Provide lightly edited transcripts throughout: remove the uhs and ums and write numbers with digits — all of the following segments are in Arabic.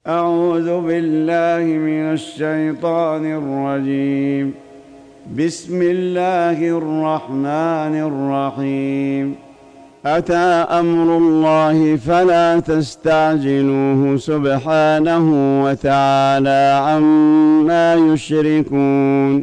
أعوذ بالله من الشيطان الرجيم. بسم الله الرحمن الرحيم. أتى أمر الله فلا تستعجلوه سبحانه وتعالى عما يشركون.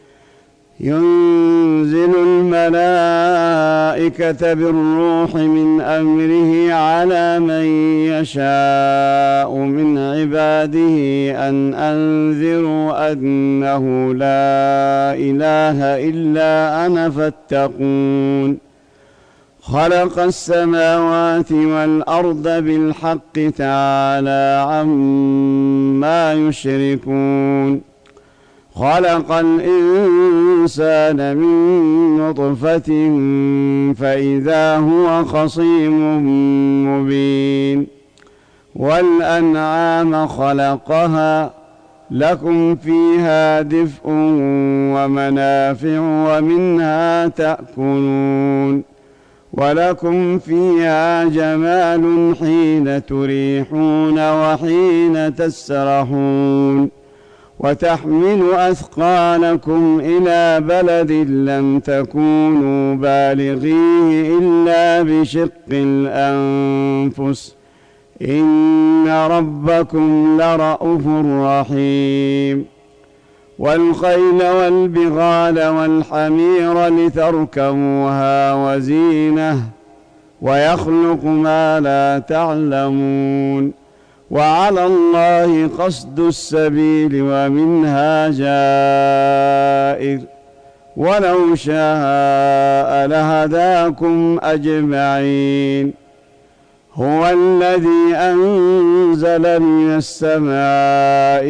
ينزل الملائكة بالروح من أمره على من يشاء من عباده أن أنذروا أنه لا إله إلا أنا فاتقون. خلق السماوات والأرض بالحق تعالى عما يشركون. خلق الإنسان من نطفة فإذا هو خصيم مبين. والأنعام خلقها لكم فيها دفء ومنافع ومنها تأكلون. ولكم فيها جمال حين تريحون وحين تسرحون. وتحمل أثقالكم إلى بلد لم تكونوا بالغيه إلا بشق الأنفس إن ربكم لرءوف رحيم. والخيل والبغال والحمير لتركبوها وزينة ويخلق ما لا تعلمون. وعلى الله قصد السبيل ومنها جائر ولو شاء لهداكم أجمعين. هو الذي أنزل من السماء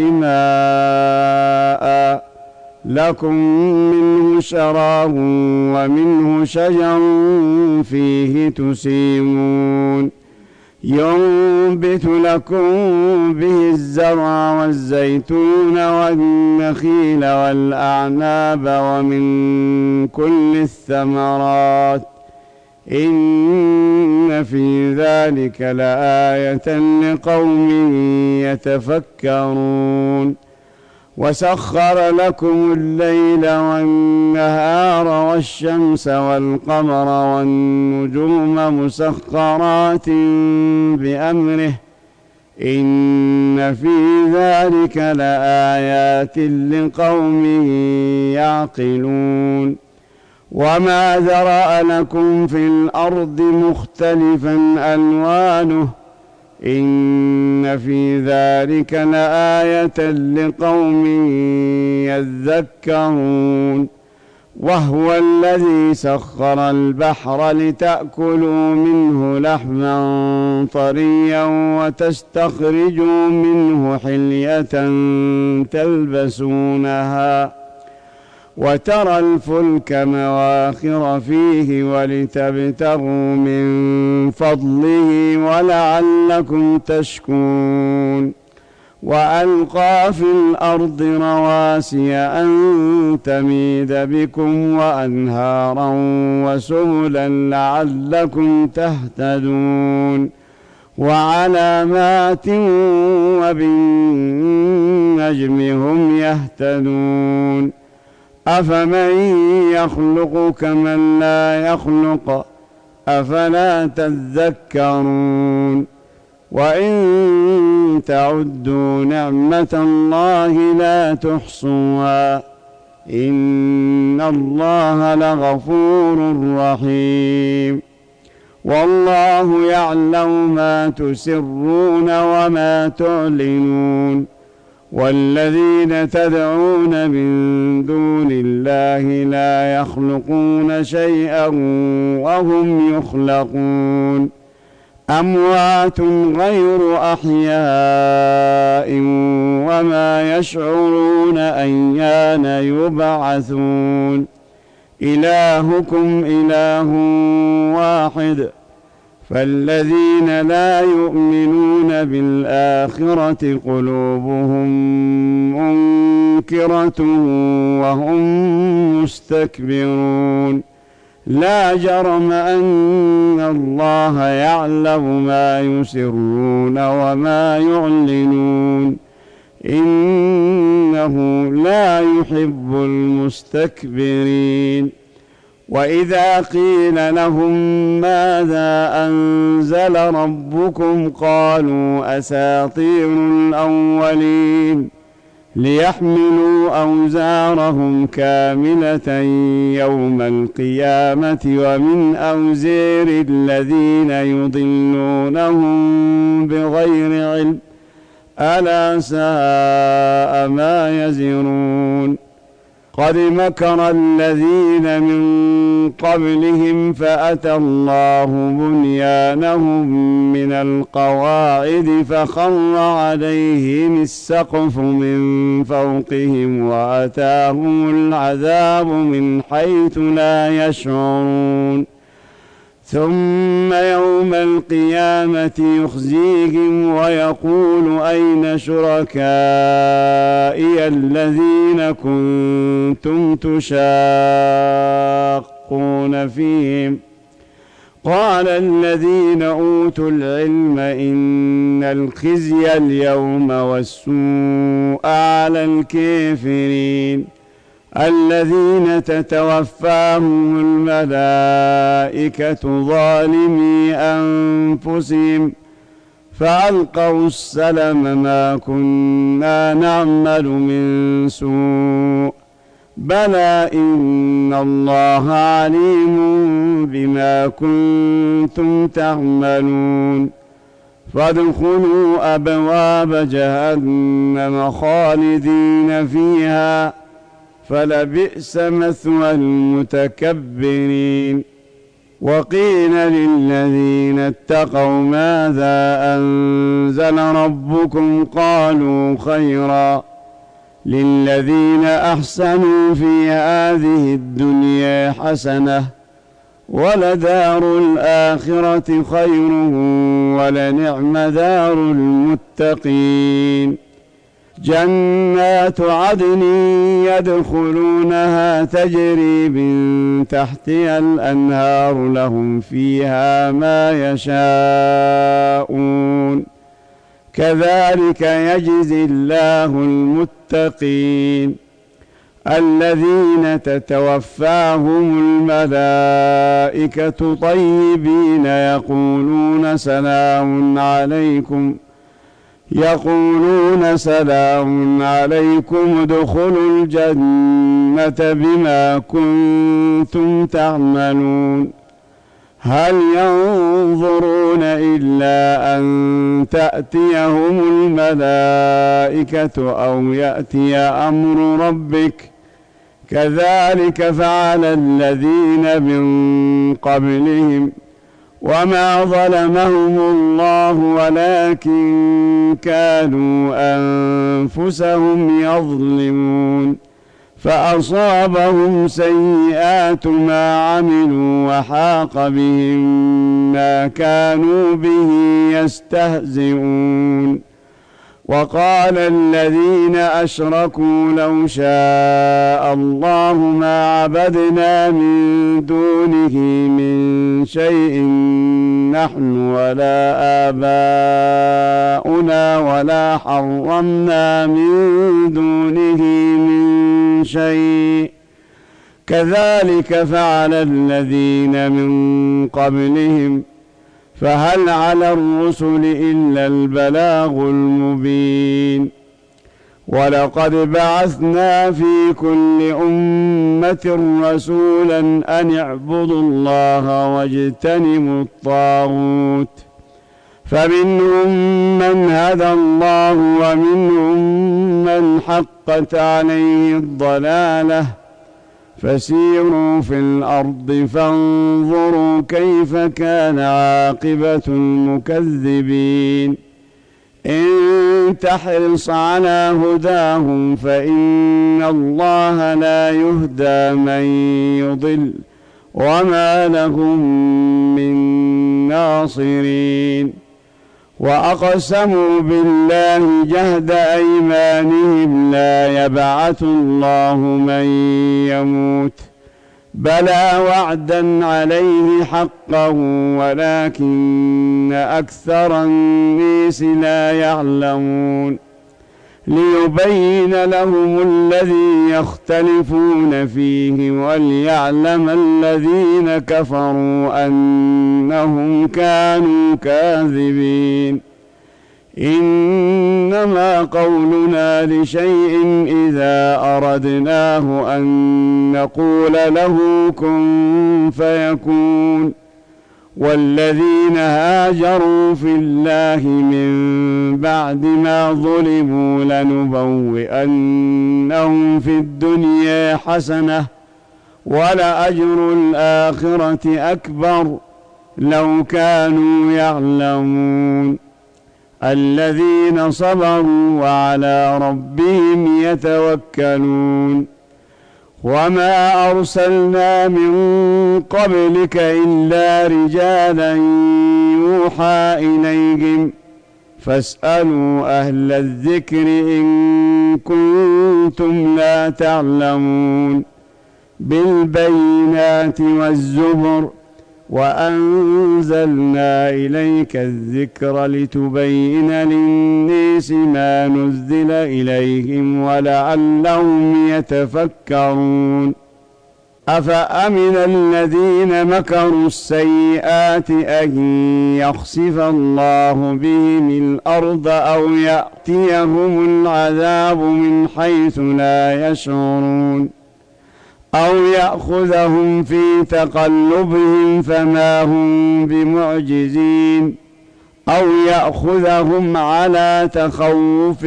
ماء لكم منه شراب ومنه شجر فيه تسيمون. ينبت لكم به الزرع والزيتون والنخيل والأعناب ومن كل الثمرات إن في ذلك لآية لقوم يتفكرون. وسخر لكم الليل والنهار والشمس والقمر والنجوم مسخرات بأمره إن في ذلك لآيات لقوم يعقلون. وما ذرأ لكم في الأرض مختلفا ألوانه إن في ذلك لآية لقوم يذكرون. وهو الذي سخر البحر لتأكلوا منه لحما طريا وتستخرجوا منه حلية تلبسونها وترى الفلك مواخر فيه ولتبتغوا من فضله ولعلكم تشكرون. وألقى في الأرض رواسي أن تميد بكم وأنهارا وسبلا لعلكم تهتدون. وعلامات وبالنجم هم يهتدون. أفمن يخلق كمن لا يخلق أفلا تذكرون. وإن تعدوا نعمة الله لا تحصوها إن الله لغفور رحيم. والله يعلم ما تسرون وما تعلنون. والذين تدعون من دون الله لا يخلقون شيئا وهم يخلقون. أموات غير أحياء وما يشعرون أيان يبعثون. إلهكم إله واحد فالذين لا يؤمنون بالآخرة قلوبهم منكرة وهم مستكبرون. لا جرم أن الله يعلم ما يسرون وما يعلنون إنه لا يحب المستكبرين. وإذا قيل لهم ماذا أنزل ربكم قالوا أساطير الأولين ليحملوا أوزارهم كاملة يوم القيامة ومن أوزار الذين يضلونهم بغير علم ألا ساء ما يزرون. قد مكر الذين من قبلهم فأتى الله بنيانهم من القواعد فخر عليهم السقف من فوقهم وأتاهم العذاب من حيث لا يشعرون. ثم يوم القيامة يخزيهم ويقول أين شركائي الذين كنتم تشاقون فيهم قال الذين أوتوا العلم إن الخزي اليوم والسوء على الكافرين الذين تتوفاهم الملائكة ظالمي أنفسهم فألقوا السلم ما كنا نعمل من سوء بلى إن الله عليم بما كنتم تعملون. فادخلوا أبواب جهنم خالدين فيها فلبئس مثوى المتكبرين. وقيل للذين اتقوا ماذا أنزل ربكم قالوا خيرا للذين أحسنوا في هذه الدنيا حسنة ولدار الآخرة خير ولنعم دار المتقين. جنات عدن يدخلونها تجري من تحتها الأنهار لهم فيها ما يشاءون كذلك يجزي الله المتقين الذين تتوفاهم الملائكة طيبين يقولون سلام عليكم ادخلوا الجنة بما كنتم تعملون. هل ينظرون إلا أن تأتيهم الملائكة أو يأتي أمر ربك كذلك فعل الذين من قبلهم وما ظلمهم الله ولكن كانوا أنفسهم يظلمون. فأصابهم سيئات ما عملوا وحاق بهم ما كانوا به يستهزئون. وقال الذين أشركوا لو شاء الله ما عبدنا من دونه من شيء نحن ولا آباؤنا ولا حرمنا من دونه من شيء كذلك فعل الذين من قبلهم فهل على الرسل إلا البلاغ المبين. ولقد بعثنا في كل أمة رسولا أن اعبدوا الله واجتنبوا الطاغوت فمنهم من هدى الله ومنهم من حقت عليه الضلالة فسيروا في الأرض فانظروا كيف كان عاقبة المكذبين. إن تحرص على هداهم فإن الله لا يهدى من يضل وما لهم من ناصرين. وأقسموا بالله جهد أيمانهم لا يبعث الله من يموت بلى وعدا عليه حقا ولكن أكثر الناس لا يعلمون ليبين لهم الذي يختلفون فيه وليعلم الذين كفروا أنهم كانوا كاذبين إنما قولنا لشيء إذا أردناه أن نقول له كن فيكون والذين هاجروا في الله من بعد ما ظلموا لنبوئنهم في الدنيا حسنة ولأجر الآخرة أكبر لو كانوا يعلمون الذين صبروا وعلى ربهم يتوكلون وما أرسلنا من قبلك إلا رجالا يوحى إليهم فاسألوا أهل الذكر إن كنتم لا تعلمون بالبينات والزبر وأنزلنا إليك الذكر لتبين للناس ما نزل إليهم ولعلهم يتفكرون أفأمن الذين مكروا السيئات أن يخسف الله بهم الأرض أو يأتيهم العذاب من حيث لا يشعرون أو يأخذهم في تقلبهم فما هم بمعجزين أو يأخذهم على تخوف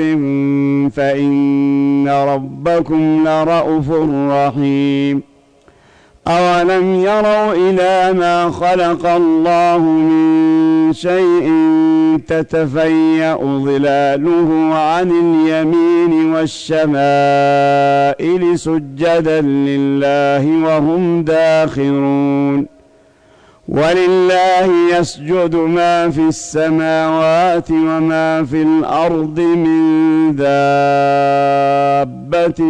فإن ربكم لرءوف رحيم أولم يروا إلى ما خلق الله من شيء تتفيأ ظلاله عن اليمين والشمائل سجدا لله وهم داخرون ولله يسجد ما في السماوات وما في الأرض من دابة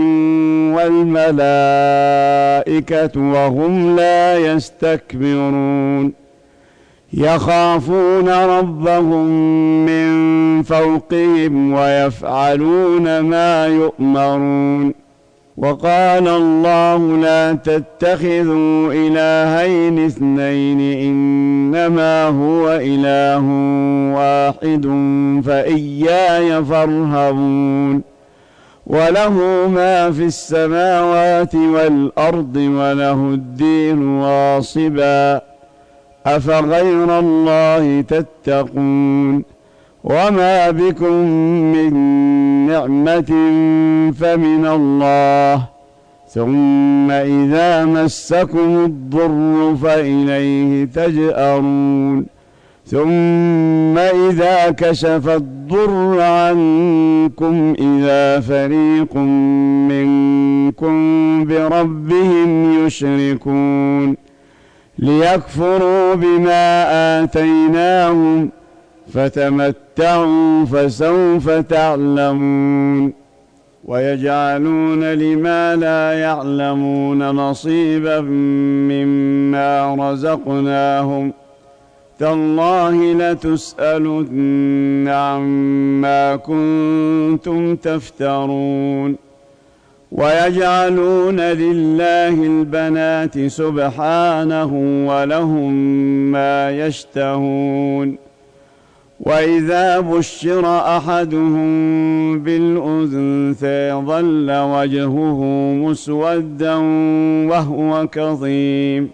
والملائكة وهم لا يستكبرون يخافون ربهم من فوقهم ويفعلون ما يؤمرون وقال الله لا تتخذوا إلهين اثنين إنما هو إله واحد فإياي فارهبون وله ما في السماوات والأرض وله الدين واصبا أفغير الله تتقون وما بكم من نعمة فمن الله ثم إذا مسكم الضر فإليه تجأرون ثم إذا كشف الضر عنكم إذا فريق منكم بربهم يشركون ليكفروا بما آتيناهم فتمتعوا فسوف تعلمون ويجعلون لما لا يعلمون نصيبا مما رزقناهم تالله لتسألن عما كنتم تفترون ويجعلون لله البنات سبحانه ولهم ما يشتهون وإذا بشر أحدهم بالأنثى ظل وجهه مسودا وهو كظيم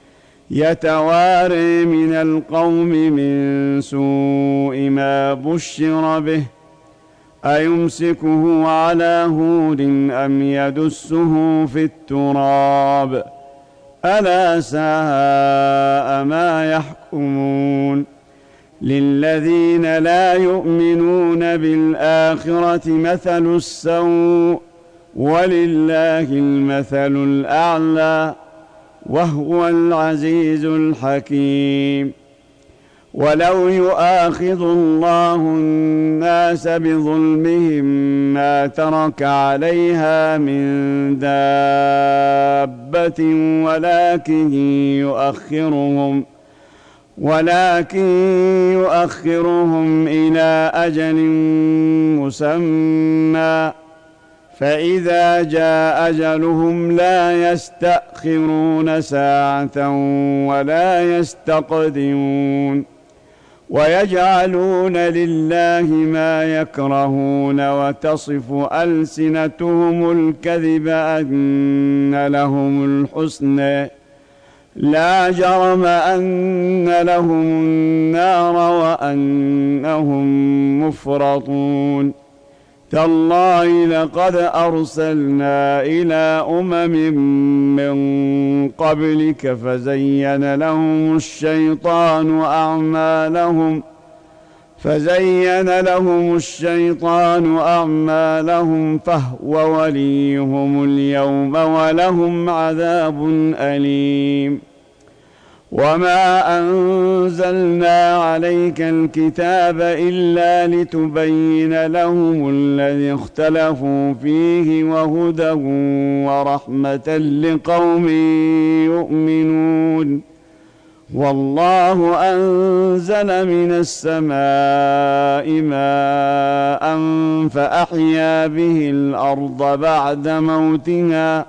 يتواري من القوم من سوء ما بشر به أيمسكه على هون أم يدسه في التراب ألا ساء ما يحكمون للذين لا يؤمنون بالآخرة مثل السوء ولله المثل الأعلى وهو العزيز الحكيم ولو يؤاخذ الله الناس بظلمهم ما ترك عليها من دابة ولكن يؤخرهم إلى أجل مسمى فإذا جاء أجلهم لا يستأخرون ساعة ولا يستقدمون ويجعلون لله ما يكرهون وتصف ألسنتهم الكذب أن لهم الحسنى لا جرم أن لهم النار وأنهم مفرطون تالله لقد أرسلنا إلى أمم من قبلك فزين لهم الشيطان أعمالهم فهو وليهم اليوم ولهم عذاب أليم وما أنزلنا عليك الكتاب إلا لتبين لهم الذي اختلفوا فيه وهدى ورحمة لقوم يؤمنون والله أنزل من السماء ماء فأحيا به الأرض بعد موتها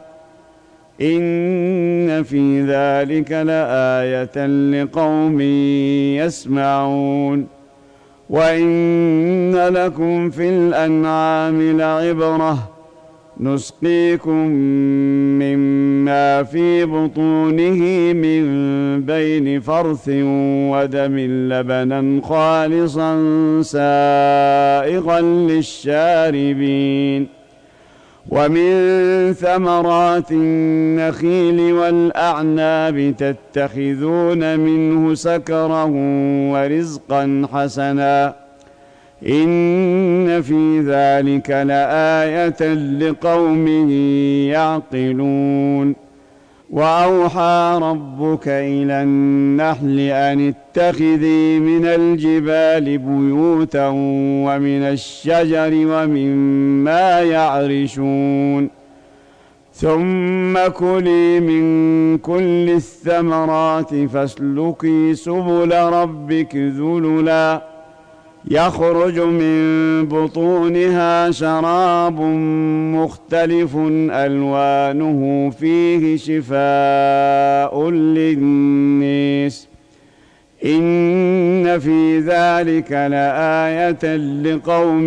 إن في ذلك لآية لقوم يسمعون وإن لكم في الأنعام لعبرة نسقيكم مما في بطونه من بين فرث ودم لبنا خالصا سائغا للشاربين ومن ثمرات النخيل والأعناب تتخذون منه سكرا ورزقا حسنا إن في ذلك لآية لقوم يعقلون وأوحى ربك إلى النحل أن اتخذي من الجبال بيوتا ومن الشجر ومما يعرشون ثم كلي من كل الثمرات فاسلكي سبل ربك ذللا يخرج من بطونها شراب مختلف ألوانه فيه شفاء للناس إن في ذلك لآية لقوم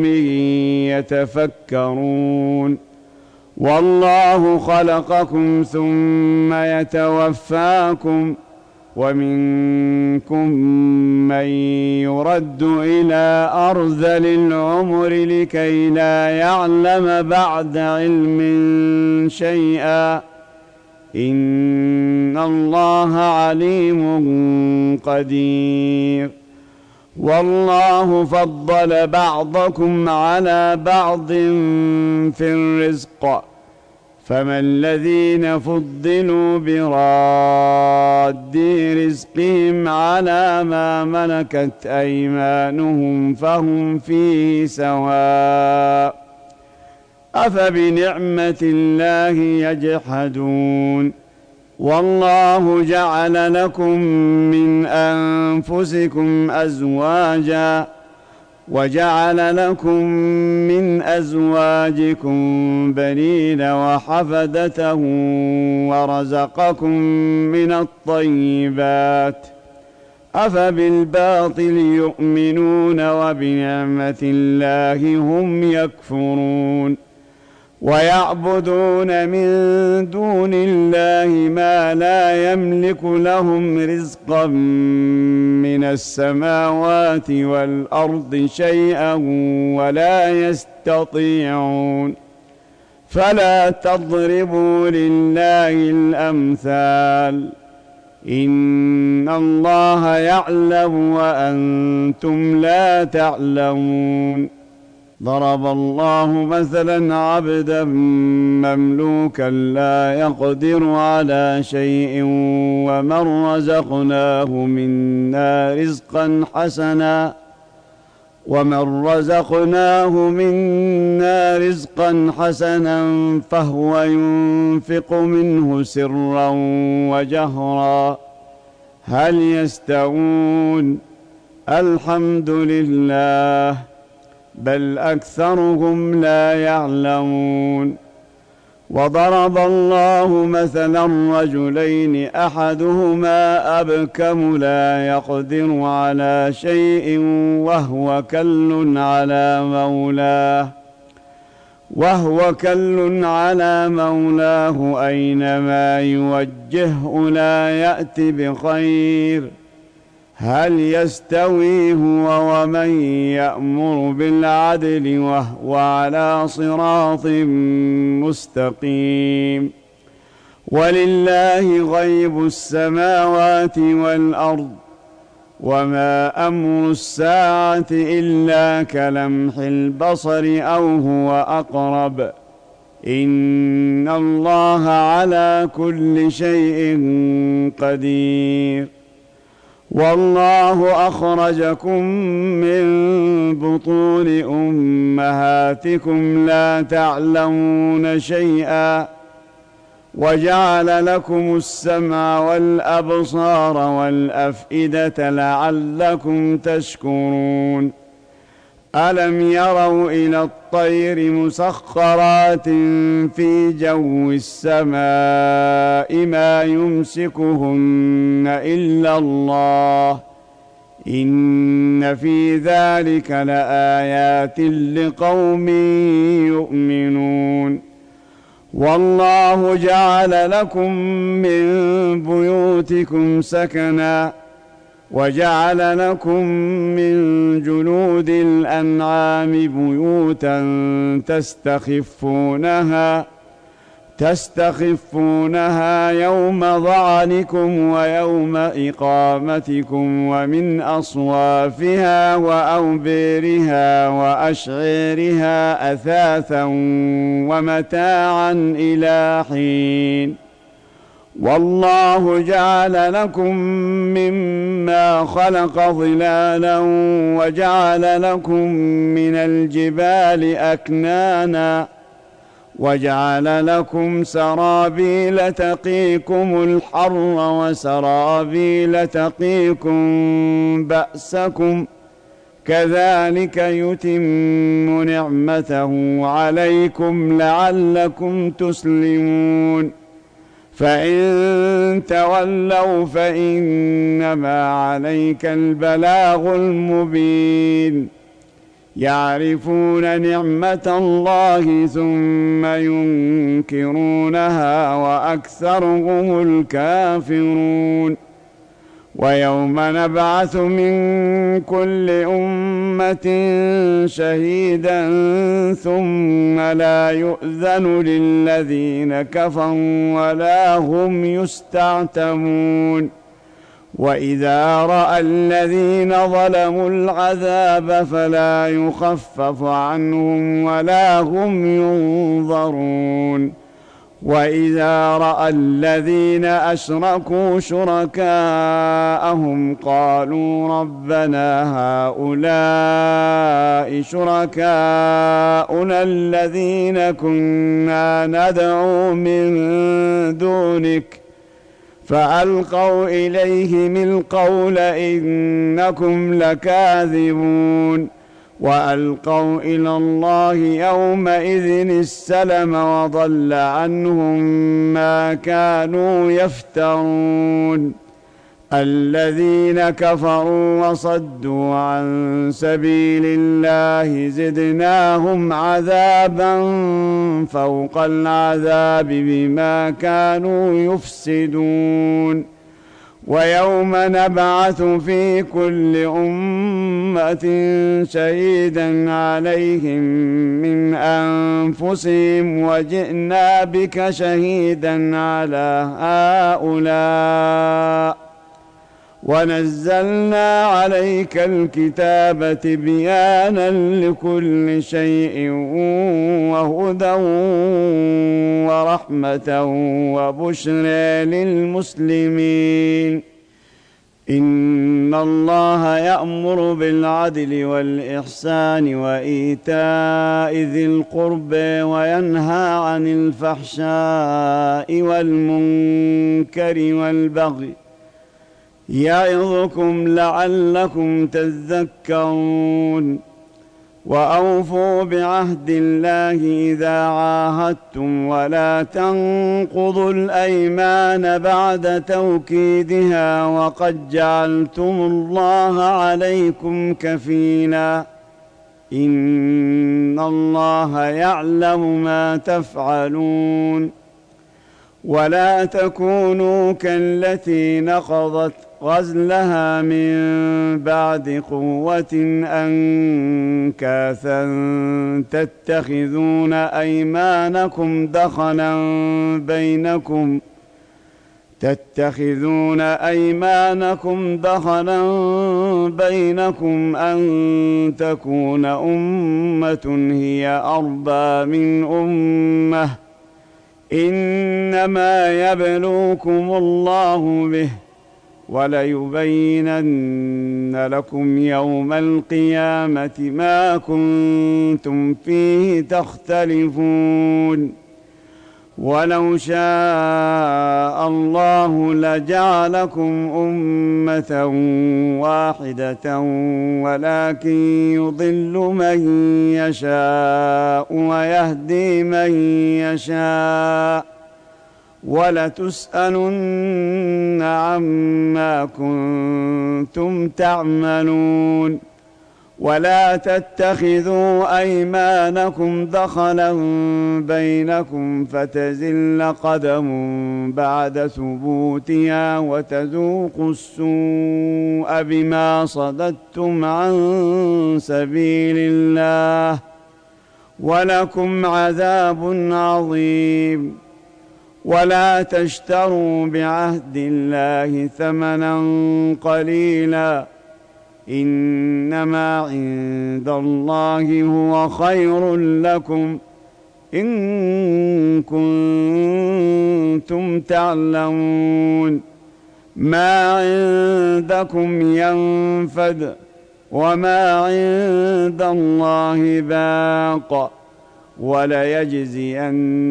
يتفكرون والله خلقكم ثم يتوفاكم ومنكم من يرد إلى أرذل العمر لكي لا يعلم بعد علم شيئا إن الله عليم قدير والله فضل بعضكم على بعض في الرزق فما الذين فضلوا براد رزقهم على ما ملكت أيمانهم فهم فيه سواء أفبنعمة الله يجحدون والله جعل لكم من أنفسكم أزواجا وجعل لكم من أزواجكم بنين وحفدة ورزقكم من الطيبات أفبالباطل يؤمنون وبنعمة الله هم يكفرون ويعبدون من دون الله ما لا يملك لهم رزقا من السماوات والأرض شيئا ولا يستطيعون فلا تضربوا لله الأمثال إن الله يعلم وأنتم لا تعلمون ضرب الله مثلا عبدا مملوكا لا يقدر على شيء ومن رزقناه منا رزقا حسنا فهو ينفق منه سرا وجهرا هل يستوون؟ الحمد لله بل أكثرهم لا يعلمون. وضرب الله مثلا رجلين أحدهما أبكم لا يقدر على شيء وهو كل على مولاه أينما يوجهه لا يأت بخير هل يستوي هو ومن يأمر بالعدل وهو على صراط مستقيم؟ ولله غيب السماوات والأرض وما أمر الساعة إلا كلمح البصر أو هو أقرب إن الله على كل شيء قدير. والله أخرجكم من بطون أمهاتكم لا تعلمون شيئا وجعل لكم السمع والأبصار والأفئدة لعلكم تشكرون. ألم يروا إلى الطير مسخرات في جو السماء ما يمسكهن إلا الله إن في ذلك لآيات لقوم يؤمنون. والله جعل لكم من بيوتكم سكنا وجعل لكم من جلود الأنعام بيوتا تستخفونها يوم ظعنكم ويوم إقامتكم ومن أصوافها وأوبيرها وأشعيرها أثاثا ومتاعا إلى حين. والله جعل لكم مما خلق ظلالا وجعل لكم من الجبال أكنانا وجعل لكم سرابيل تقيكم الحر وسرابيل تقيكم بأسكم كذلك يتم نعمته عليكم لعلكم تسلمون. فإن تولوا فإنما عليك البلاغ المبين. يعرفون نعمة الله ثم ينكرونها وأكثرهم الكافرون. ويوم نبعث من كل أمة شهيدا ثم لا يؤذن للذين كفروا ولا هم يستعتبون. وإذا رأى الذين ظلموا العذاب فلا يخفف عنهم ولا هم ينظرون. وإذا رأى الذين أشركوا شركاءهم قالوا ربنا هؤلاء شركاؤنا الذين كنا ندعو من دونك فألقوا إليهم القول إنكم لكاذبون. وألقوا إلى الله يومئذ السلم وضل عنهم ما كانوا يفترون. الذين كفروا وصدوا عن سبيل الله زدناهم عذابا فوق العذاب بما كانوا يفسدون. ويوم نبعث في كل أمة شهيدا عليهم من أنفسهم وجئنا بك شهيدا على هؤلاء ونزلنا عليك الكتاب تبيانا لكل شيء وهدى ورحمة وبشرى للمسلمين. إن الله يأمر بالعدل والإحسان وإيتاء ذي القربى وينهى عن الفحشاء والمنكر والبغي يعظكم لعلكم تذكرون. وأوفوا بعهد الله إذا عاهدتم ولا تنقضوا الأيمان بعد توكيدها وقد جعلتم الله عليكم كفيلا إن الله يعلم ما تفعلون. ولا تكونوا كالتي نقضت غزلها من بعد قوة أنكاثا تتخذون أيمانكم دخلا بينكم أن تكون أمة هي أربى من أمة إنما يبلوكم الله به وليبينن لكم يوم القيامة ما كنتم فيه تختلفون. ولو شاء الله لجعلكم أمة واحدة ولكن يضل من يشاء ويهدي من يشاء ولتسألن عما كنتم تعملون. ولا تتخذوا أيمانكم دخلا بينكم فتزل قدم بعد ثبوتها وتذوقوا السوء بما صددتم عن سبيل الله ولكم عذاب عظيم. ولا تشتروا بعهد الله ثمنا قليلا إنما عند الله هو خير لكم إن كنتم تعلمون. ما عندكم ينفد وما عند الله باق وليجزين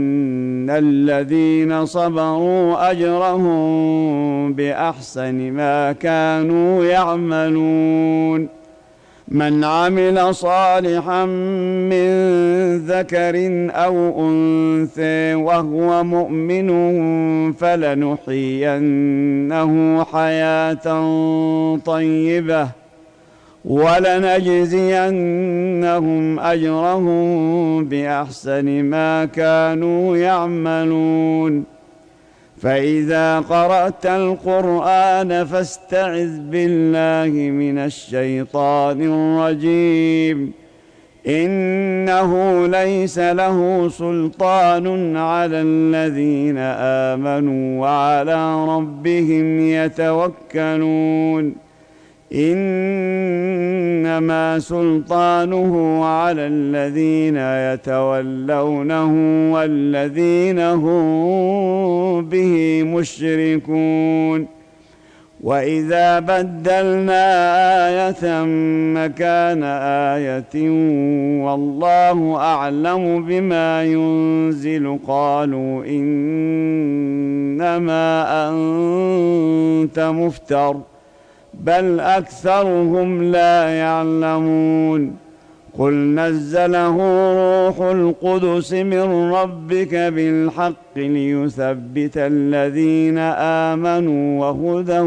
الذين صبروا أجرهم بأحسن ما كانوا يعملون. من عمل صالحا من ذكر أو أنثى وهو مؤمن فلنحيينه حياة طيبة ولنجزينهم أجرهم بأحسن ما كانوا يعملون. فإذا قرأت القرآن فاستعذ بالله من الشيطان الرجيم إنه ليس له سلطان على الذين آمنوا وعلى ربهم يتوكلون. إنما سلطانه على الذين يتولونه والذين هم به مشركون. وإذا بدلنا آية مكان آية والله أعلم بما ينزل قالوا إنما أنت مفتر بل أكثرهم لا يعلمون. قل نزله روح القدس من ربك بالحق ليثبت الذين آمنوا وهدى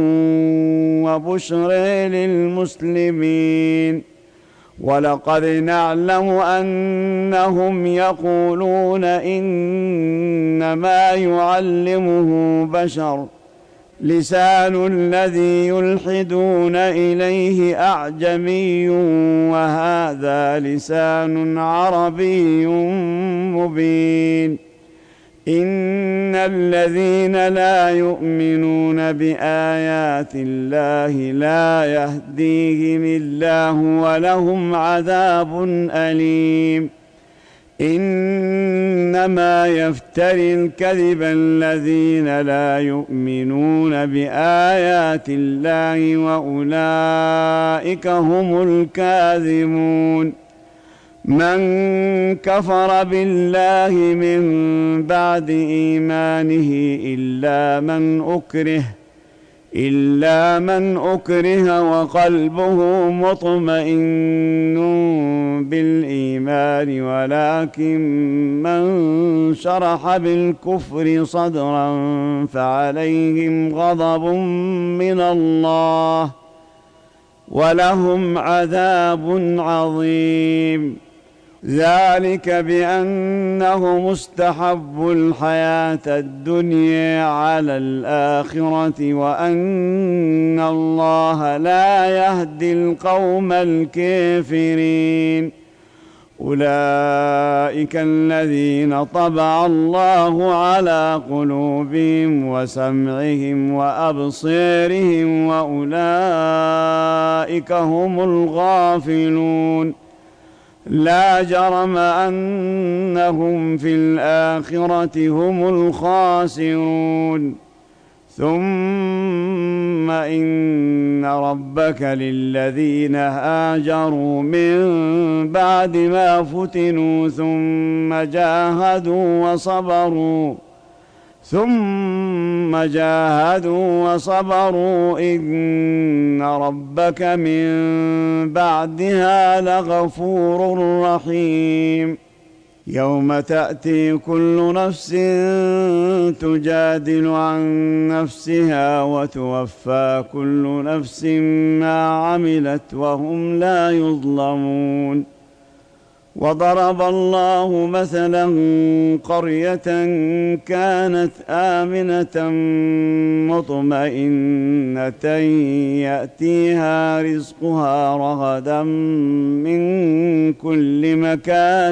وبشرى للمسلمين. ولقد نعلم أنهم يقولون إنما يعلمه بشر لسان الذي يلحدون إليه أعجمي وهذا لسان عربي مبين. إن الذين لا يؤمنون بآيات الله لا يهديهم الله ولهم عذاب أليم. إنما يفتري الكذب الذين لا يؤمنون بآيات الله وأولئك هم الكاذبون. من كفر بالله من بعد إيمانه إلا من أكره وقلبه مطمئن بالإيمان ولكن من شرح بالكفر صدرا فعليهم غضب من الله ولهم عذاب عظيم. ذلك بأنهم استحبوا الحياة الدنيا على الآخرة وأن الله لا يهدي القوم الكافرين. أولئك الذين طبع الله على قلوبهم وسمعهم وأبصارهم وأولئك هم الغافلون. لا جرم أنهم في الآخرة هم الخاسرون. ثم إن ربك للذين هاجروا من بعد ما فتنوا ثم جاهدوا وصبروا إن ربك من بعدها لغفور رحيم. يوم تأتي كل نفس تجادل عن نفسها وتوفى كل نفس ما عملت وهم لا يظلمون. وضرب الله مثلا قرية كانت آمنة مطمئنة يأتيها رزقها رغدا من كل مكان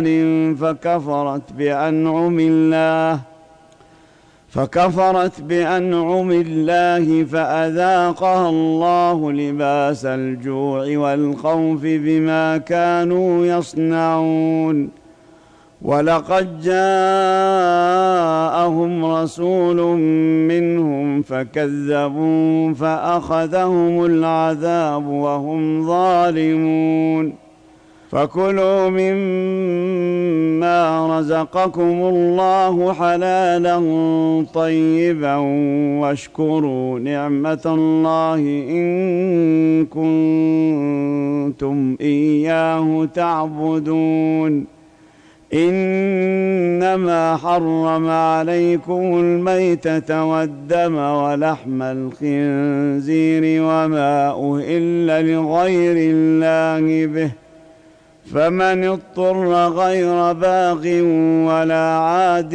فكفرت بأنعم الله فأذاقها الله لباس الجوع والخوف بما كانوا يصنعون. ولقد جاءهم رسول منهم فكذبوا فأخذهم العذاب وهم ظالمون. فكلوا مما رزقكم الله حلالا طيبا واشكروا نعمة الله إن كنتم إياه تعبدون. إنما حرم عليكم الميتة والدم ولحم الخنزير وما أهل لغير الله به فمن اضطر غير باغ ولا عاد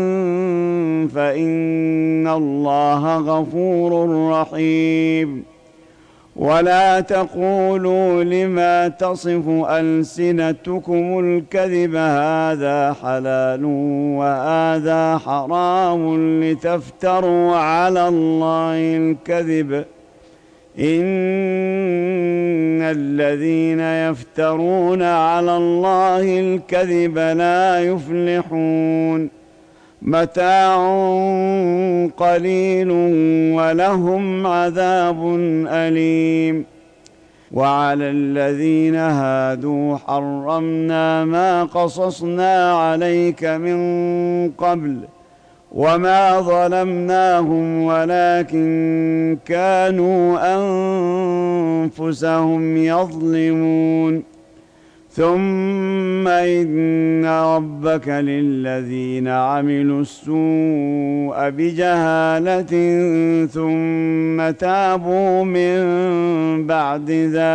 فإن الله غفور رحيم. ولا تقولوا لما تصف ألسنتكم الكذب هذا حلال وهذا حرام لتفتروا على الله الكذب إن الذين يفترون على الله الكذب لا يفلحون. متاع قليل ولهم عذاب أليم. وعلى الذين هادوا حرمنا ما قصصنا عليك من قبل وما ظلمناهم ولكن كانوا أنفسهم يظلمون. ثم إن ربك للذين عملوا السوء بجهالة ثم تابوا من بعد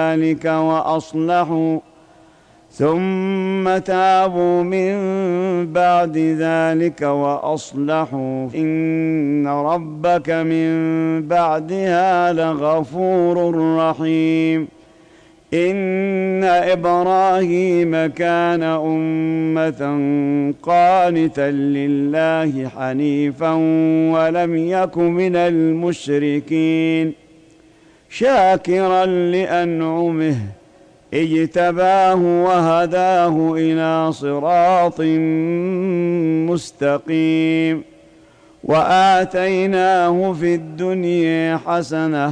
ذلك وأصلحوا إن ربك من بعدها لغفور رحيم. إن إبراهيم كان أمة قانتا لله حنيفا ولم يك من المشركين شاكرا لأنعمه اجتباه وهداه إلى صراط مستقيم وآتيناه في الدنيا حسنة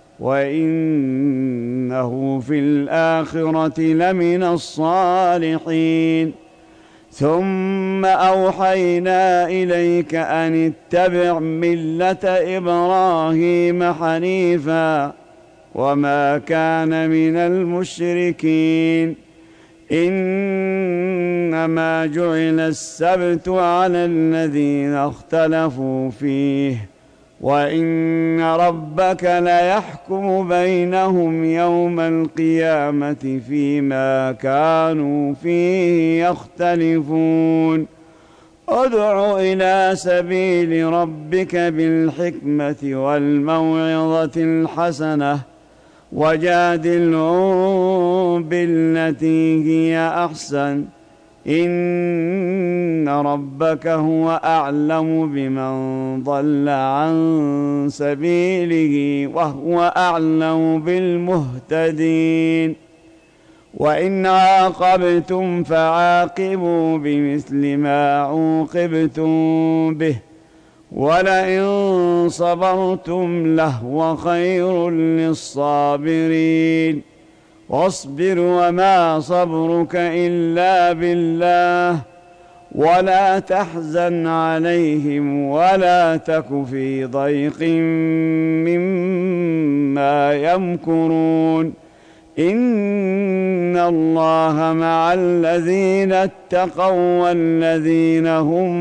وإنه في الآخرة لمن الصالحين ثم أوحينا إليك أن اتبع ملة إبراهيم حنيفا وما كان من المشركين إنما جعل السبت على الذين اختلفوا فيه وإن ربك ليحكم بينهم يوم القيامة فيما كانوا فيه يختلفون ادع إلى سبيل ربك بالحكمة والموعظة الحسنة وجادلهم بالتي هي أحسن إن ربك هو أعلم بمن ضل عن سبيله وهو أعلم بالمهتدين وإن عاقبتم فعاقبوا بمثل ما عوقبتم به ولئن صبرتم لهو خير للصابرين واصبر وما صبرك إلا بالله ولا تحزن عليهم ولا تك في ضيق مما يمكرون إن الله مع الذين اتقوا والذين هم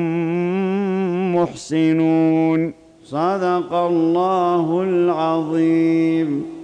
محسنون صدق الله العظيم.